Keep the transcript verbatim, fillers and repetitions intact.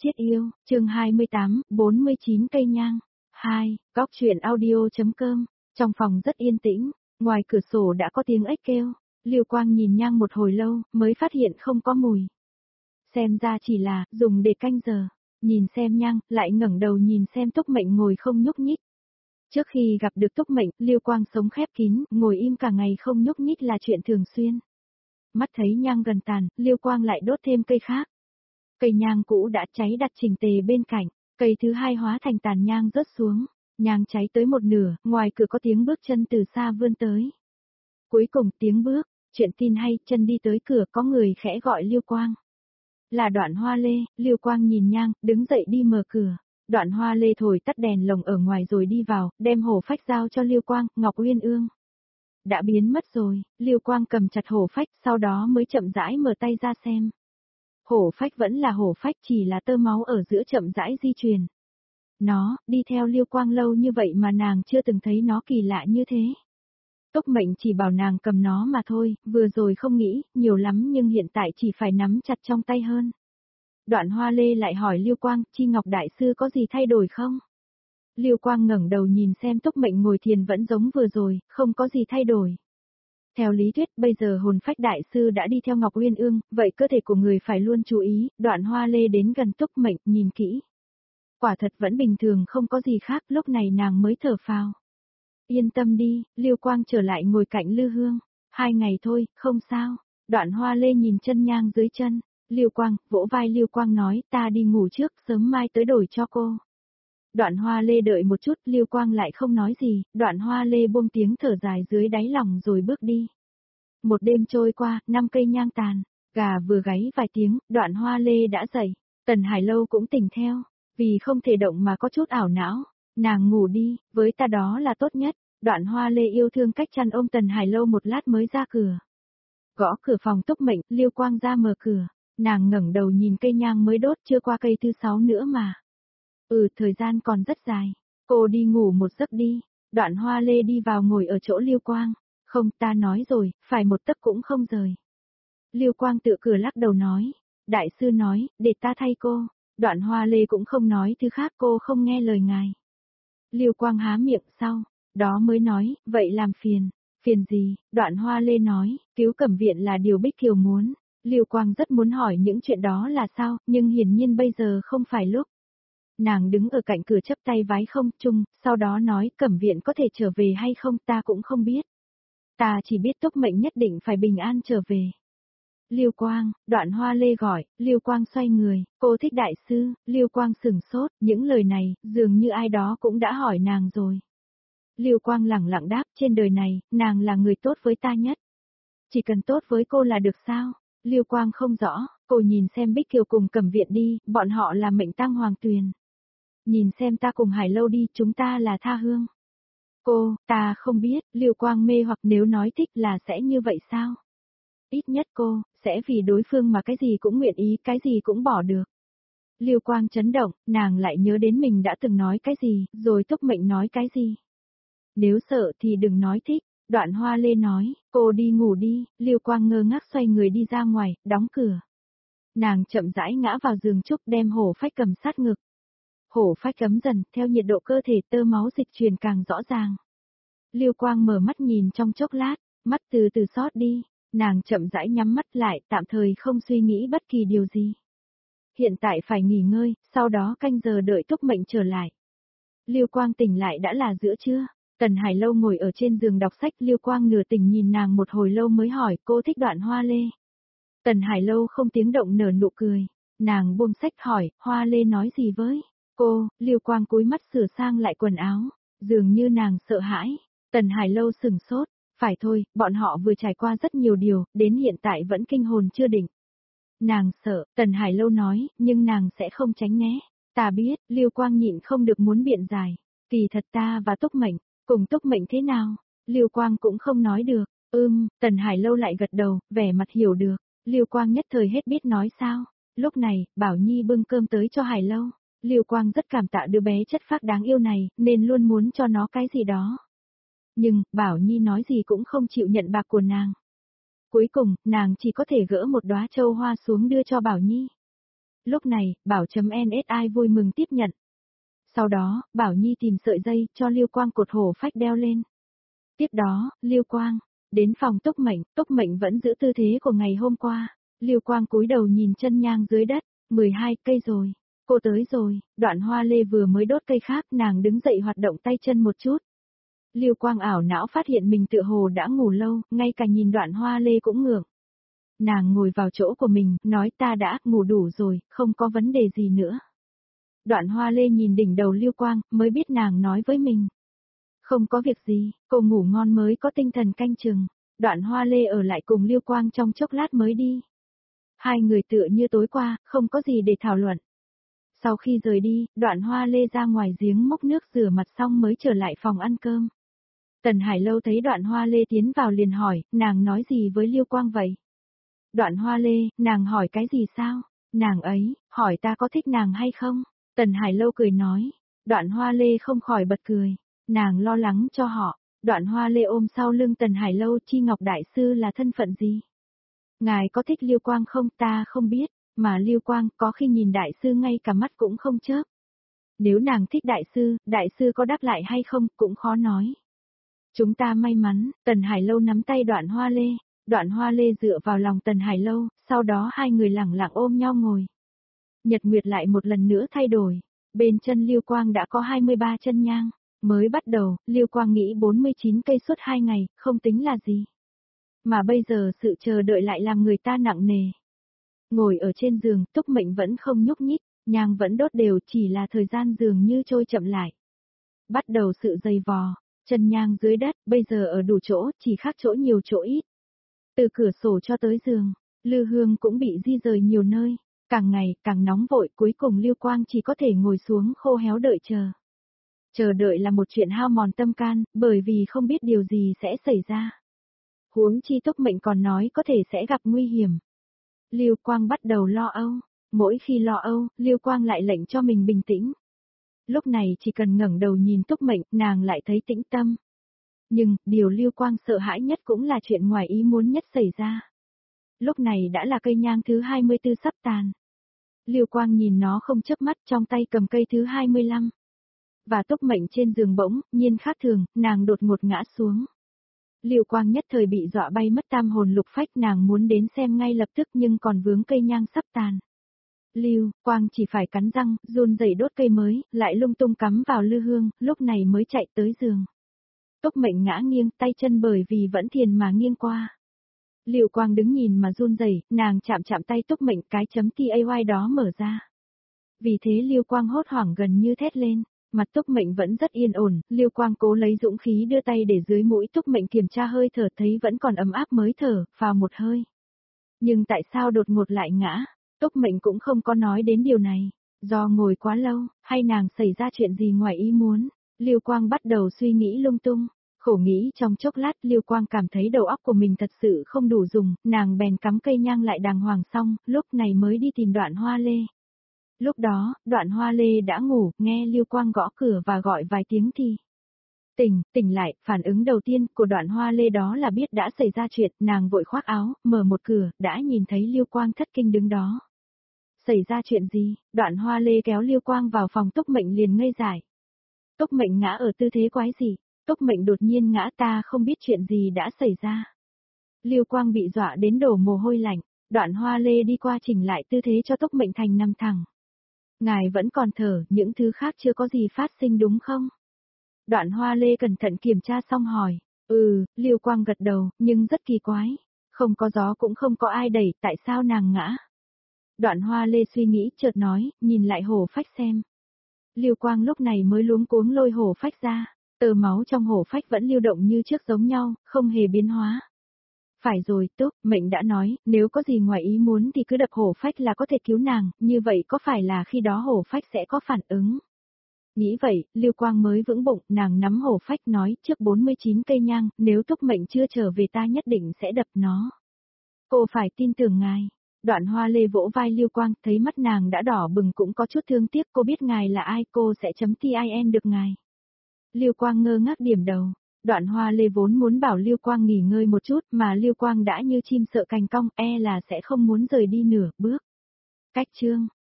Chết yêu, chương hai mươi tám, bốn mươi chín cây nhang. hai, góc truyện audio.com. Trong phòng rất yên tĩnh, ngoài cửa sổ đã có tiếng ếch kêu. Lưu Quang nhìn nhang một hồi lâu, mới phát hiện không có mùi. Xem ra chỉ là dùng để canh giờ. Nhìn xem nhang, lại ngẩng đầu nhìn xem Túc Mệnh ngồi không nhúc nhích. Trước khi gặp được Túc Mệnh, Lưu Quang sống khép kín, ngồi im cả ngày không nhúc nhích là chuyện thường xuyên. Mắt thấy nhang gần tàn, Lưu Quang lại đốt thêm cây khác. Cây nhang cũ đã cháy đặt chỉnh tề bên cạnh, cây thứ hai hóa thành tàn nhang rớt xuống, nhang cháy tới một nửa, ngoài cửa có tiếng bước chân từ xa vươn tới. Cuối cùng tiếng bước, chuyện tin hay, chân đi tới cửa có người khẽ gọi Lưu Quang. Là Đoạn Hoa Lê. Lưu Quang nhìn nhang, đứng dậy đi mở cửa. Đoạn Hoa Lê thổi tắt đèn lồng ở ngoài rồi đi vào, đem hổ phách giao cho Lưu Quang, Ngọc Uyên Ương. Đã biến mất rồi, Lưu Quang cầm chặt hổ phách, sau đó mới chậm rãi mở tay ra xem. Hổ phách vẫn là hổ phách, chỉ là tơ máu ở giữa chậm rãi di truyền. Nó, đi theo Lưu Quang lâu như vậy mà nàng chưa từng thấy nó kỳ lạ như thế. Túc Mệnh chỉ bảo nàng cầm nó mà thôi, vừa rồi không nghĩ, nhiều lắm nhưng hiện tại chỉ phải nắm chặt trong tay hơn. Đoạn Hoa Lê lại hỏi Lưu Quang, Chi Ngọc Đại Sư có gì thay đổi không? Lưu Quang ngẩng đầu nhìn xem Túc Mệnh ngồi thiền vẫn giống vừa rồi, không có gì thay đổi. Theo lý thuyết bây giờ hồn phách đại sư đã đi theo Ngọc Uyên Ương, vậy cơ thể của người phải luôn chú ý. Đoạn Hoa Lê đến gần Túc Mệnh, nhìn kỹ. Quả thật vẫn bình thường, không có gì khác, lúc này nàng mới thở phào. Yên tâm đi, Lưu Quang trở lại ngồi cạnh Lư Hương. Hai ngày thôi, không sao. Đoạn Hoa Lê nhìn chân nhang dưới chân. Lưu Quang, vỗ vai Lưu Quang nói, ta đi ngủ trước, sớm mai tới đổi cho cô. Đoạn Hoa Lê đợi một chút, Lưu Quang lại không nói gì, Đoạn Hoa Lê buông tiếng thở dài dưới đáy lòng rồi bước đi. Một đêm trôi qua, năm cây nhang tàn, gà vừa gáy vài tiếng, Đoạn Hoa Lê đã dậy, Tần Hải Lâu cũng tỉnh theo, vì không thể động mà có chút ảo não, nàng ngủ đi, với ta đó là tốt nhất. Đoạn Hoa Lê yêu thương cách chăn ôm Tần Hải Lâu một lát mới ra cửa. Gõ cửa phòng Túc Mệnh, Lưu Quang ra mở cửa, nàng ngẩng đầu nhìn cây nhang mới đốt chưa qua cây thứ sáu nữa mà. Ừ, thời gian còn rất dài. Cô đi ngủ một giấc đi. Đoạn Hoa Lê đi vào ngồi ở chỗ Lưu Quang. Không, ta nói rồi, phải một tấc cũng không rời. Lưu Quang tự cửa lắc đầu nói. Đại sư nói, để ta thay cô. Đoạn Hoa Lê cũng không nói thứ khác, cô không nghe lời ngài. Lưu Quang há miệng sau, đó mới nói, vậy làm phiền. Phiền gì? Đoạn Hoa Lê nói, cứu Cẩm Viện là điều Bích Kiều muốn. Lưu Quang rất muốn hỏi những chuyện đó là sao, nhưng hiển nhiên bây giờ không phải lúc. Nàng đứng ở cạnh cửa chấp tay vái không chung, sau đó nói Cẩm Viện có thể trở về hay không ta cũng không biết. Ta chỉ biết Túc Mệnh nhất định phải bình an trở về. Lưu Quang, Đoạn Hoa Lê gọi, Lưu Quang xoay người, cô thích đại sư. Lưu Quang sửng sốt, những lời này, dường như ai đó cũng đã hỏi nàng rồi. Lưu Quang lẳng lặng đáp, trên đời này, nàng là người tốt với ta nhất. Chỉ cần tốt với cô là được sao? Lưu Quang không rõ, cô nhìn xem Bích Kiều cùng Cẩm Viện đi, bọn họ là mệnh tang hoàng tuyền. Nhìn xem ta cùng Hải Lâu đi, chúng ta là tha hương. Cô, ta không biết, Lưu Quang mê hoặc nếu nói thích là sẽ như vậy sao? Ít nhất cô, sẽ vì đối phương mà cái gì cũng nguyện ý, cái gì cũng bỏ được. Lưu Quang chấn động, nàng lại nhớ đến mình đã từng nói cái gì, rồi Túc Mệnh nói cái gì. Nếu sợ thì đừng nói thích. Đoạn Hoa Lê nói, cô đi ngủ đi. Lưu Quang ngơ ngác xoay người đi ra ngoài, đóng cửa. Nàng chậm rãi ngã vào giường trúc đem hổ phách cầm sát ngực. Hổ phách cấm dần, theo nhiệt độ cơ thể tơ máu dịch truyền càng rõ ràng. Lưu Quang mở mắt nhìn trong chốc lát, mắt từ từ xót đi, nàng chậm rãi nhắm mắt lại, tạm thời không suy nghĩ bất kỳ điều gì. Hiện tại phải nghỉ ngơi, sau đó canh giờ đợi Túc Mệnh trở lại. Lưu Quang tỉnh lại đã là giữa trưa, Tần Hải Lâu ngồi ở trên giường đọc sách, Lưu Quang nửa tỉnh nhìn nàng một hồi lâu mới hỏi cô thích Đoạn Hoa Lê. Tần Hải Lâu không tiếng động nở nụ cười, nàng buông sách hỏi, Hoa Lê nói gì với? Cô, Lưu Quang cúi mắt sửa sang lại quần áo, dường như nàng sợ hãi. Tần Hải Lâu sừng sốt, phải thôi, bọn họ vừa trải qua rất nhiều điều, đến hiện tại vẫn kinh hồn chưa định. Nàng sợ, Tần Hải Lâu nói, nhưng nàng sẽ không tránh né. Ta biết, Lưu Quang nhịn không được muốn biện giải. Kỳ thật ta và Túc Mệnh, cùng Túc Mệnh thế nào? Lưu Quang cũng không nói được. Ưm, Tần Hải Lâu lại gật đầu, vẻ mặt hiểu được. Lưu Quang nhất thời hết biết nói sao. Lúc này, Bảo Nhi bưng cơm tới cho Hải Lâu. Lưu Quang rất cảm tạ đứa bé chất phác đáng yêu này, nên luôn muốn cho nó cái gì đó. Nhưng, Bảo Nhi nói gì cũng không chịu nhận bạc của nàng. Cuối cùng, nàng chỉ có thể gỡ một đóa châu hoa xuống đưa cho Bảo Nhi. Lúc này, Bảo.ns vui mừng tiếp nhận. Sau đó, Bảo Nhi tìm sợi dây cho Lưu Quang cột hổ phách đeo lên. Tiếp đó, Lưu Quang đến phòng Túc Mệnh, Túc Mệnh vẫn giữ tư thế của ngày hôm qua. Lưu Quang cúi đầu nhìn chân nhang dưới đất, mười hai cây rồi, cô tới rồi, Đoạn Hoa Lê vừa mới đốt cây khác, nàng đứng dậy hoạt động tay chân một chút. Lưu Quang ảo não phát hiện mình tựa hồ đã ngủ lâu, ngay cả nhìn Đoạn Hoa Lê cũng ngượng. Nàng ngồi vào chỗ của mình, nói ta đã ngủ đủ rồi, không có vấn đề gì nữa. Đoạn Hoa Lê nhìn đỉnh đầu Lưu Quang, mới biết nàng nói với mình. Không có việc gì, cô ngủ ngon mới có tinh thần canh chừng. Đoạn Hoa Lê ở lại cùng Lưu Quang trong chốc lát mới đi. Hai người tựa như tối qua, không có gì để thảo luận. Sau khi rời đi, Đoạn Hoa Lê ra ngoài giếng múc nước rửa mặt xong mới trở lại phòng ăn cơm. Tần Hải Lâu thấy Đoạn Hoa Lê tiến vào liền hỏi, nàng nói gì với Lưu Quang vậy? Đoạn Hoa Lê, nàng hỏi cái gì sao? Nàng ấy, hỏi ta có thích nàng hay không? Tần Hải Lâu cười nói. Đoạn Hoa Lê không khỏi bật cười. Nàng lo lắng cho họ. Đoạn Hoa Lê ôm sau lưng Tần Hải Lâu, Chi Ngọc Đại Sư là thân phận gì? Ngài có thích Lưu Quang không? Ta không biết, mà Lưu Quang có khi nhìn Đại Sư ngay cả mắt cũng không chớp. Nếu nàng thích Đại Sư, Đại Sư có đáp lại hay không, cũng khó nói. Chúng ta may mắn, Tần Hải Lâu nắm tay Đoạn Hoa Lê. Đoạn Hoa Lê dựa vào lòng Tần Hải Lâu, sau đó hai người lẳng lặng ôm nhau ngồi. Nhật nguyệt lại một lần nữa thay đổi. Bên chân Lưu Quang đã có hai mươi ba chân nhang. Mới bắt đầu, Lưu Quang nghĩ bốn mươi chín cây suốt hai ngày, không tính là gì. Mà bây giờ sự chờ đợi lại làm người ta nặng nề. Ngồi ở trên giường, Túc Mệnh vẫn không nhúc nhích, nhang vẫn đốt đều, chỉ là thời gian dường như trôi chậm lại. Bắt đầu sự dày vò, chân nhang dưới đất, bây giờ ở đủ chỗ, chỉ khác chỗ nhiều chỗ ít. Từ cửa sổ cho tới giường, Lư Hương cũng bị di rời nhiều nơi, càng ngày càng nóng vội, cuối cùng Lưu Quang chỉ có thể ngồi xuống khô héo đợi chờ. Chờ đợi là một chuyện hao mòn tâm can, bởi vì không biết điều gì sẽ xảy ra. Huống chi Túc Mệnh còn nói có thể sẽ gặp nguy hiểm. Lưu Quang bắt đầu lo âu, mỗi khi lo âu, Lưu Quang lại lệnh cho mình bình tĩnh. Lúc này chỉ cần ngẩng đầu nhìn Túc Mệnh, nàng lại thấy tĩnh tâm. Nhưng, điều Lưu Quang sợ hãi nhất cũng là chuyện ngoài ý muốn nhất xảy ra. Lúc này đã là cây nhang thứ hai mươi tư sắp tàn. Lưu Quang nhìn nó không chớp mắt, trong tay cầm cây thứ hai mươi lăm. Và Túc Mệnh trên giường bỗng nhiên khác thường, nàng đột ngột ngã xuống. Lưu Quang nhất thời bị dọa bay mất tam hồn lục phách, nàng muốn đến xem ngay lập tức nhưng còn vướng cây nhang sắp tàn. Lưu Quang chỉ phải cắn răng, run rẩy đốt cây mới, lại lung tung cắm vào lư hương, lúc này mới chạy tới giường. Túc Mệnh ngã nghiêng, tay chân bởi vì vẫn thiền mà nghiêng qua. Lưu Quang đứng nhìn mà run rẩy, nàng chạm chạm tay Túc Mệnh, cái chấm tay đó mở ra. Vì thế Lưu Quang hốt hoảng gần như thét lên. Mặt Túc Mệnh vẫn rất yên ổn, Lưu Quang cố lấy dũng khí đưa tay để dưới mũi Túc Mệnh kiểm tra hơi thở, thấy vẫn còn ấm áp mới thở vào một hơi. Nhưng tại sao đột ngột lại ngã? Túc Mệnh cũng không có nói đến điều này. Do ngồi quá lâu, hay nàng xảy ra chuyện gì ngoài ý muốn? Lưu Quang bắt đầu suy nghĩ lung tung. Khổ nghĩ trong chốc lát, Lưu Quang cảm thấy đầu óc của mình thật sự không đủ dùng, nàng bèn cắm cây nhang lại đàng hoàng xong, lúc này mới đi tìm Đoạn Hoa Lê. Lúc đó, Đoạn Hoa Lê đã ngủ, nghe Lưu Quang gõ cửa và gọi vài tiếng thì tỉnh, tỉnh lại, phản ứng đầu tiên của Đoạn Hoa Lê đó là biết đã xảy ra chuyện, nàng vội khoác áo, mở một cửa, đã nhìn thấy Lưu Quang thất kinh đứng đó. Xảy ra chuyện gì? Đoạn Hoa Lê kéo Lưu Quang vào phòng, Túc Mệnh liền ngây dại. Túc Mệnh ngã ở tư thế quái gì? Túc Mệnh đột nhiên ngã, ta không biết chuyện gì đã xảy ra. Lưu Quang bị dọa đến đổ mồ hôi lạnh, Đoạn Hoa Lê đi qua chỉnh lại tư thế cho Túc Mệnh thành nằm thẳng. Ngài vẫn còn thở, những thứ khác chưa có gì phát sinh đúng không? Đoạn Hoa Lê cẩn thận kiểm tra xong hỏi. Ừ, Lưu Quang gật đầu, nhưng rất kỳ quái. Không có gió cũng không có ai đẩy, tại sao nàng ngã? Đoạn Hoa Lê suy nghĩ, chợt nói, nhìn lại hổ phách xem. Lưu Quang lúc này mới luống cuống lôi hổ phách ra. Tờ máu trong hổ phách vẫn lưu động như trước giống nhau, không hề biến hóa. Phải rồi, Túc Mệnh đã nói, nếu có gì ngoài ý muốn thì cứ đập hổ phách là có thể cứu nàng, như vậy có phải là khi đó hổ phách sẽ có phản ứng? Nghĩ vậy, Lưu Quang mới vững bụng, nàng nắm hổ phách nói, trước bốn mươi chín cây nhang, nếu Túc Mệnh chưa trở về ta nhất định sẽ đập nó. Cô phải tin tưởng ngài. Đoạn Hoa Lê vỗ vai Lưu Quang, thấy mắt nàng đã đỏ bừng cũng có chút thương tiếc, cô biết ngài là ai, cô sẽ chấm tin được ngài. Lưu Quang ngơ ngác điểm đầu. Đoạn Hoa Lê vốn muốn bảo Lưu Quang nghỉ ngơi một chút, mà Lưu Quang đã như chim sợ cành cong, e là sẽ không muốn rời đi nửa bước. Cách chương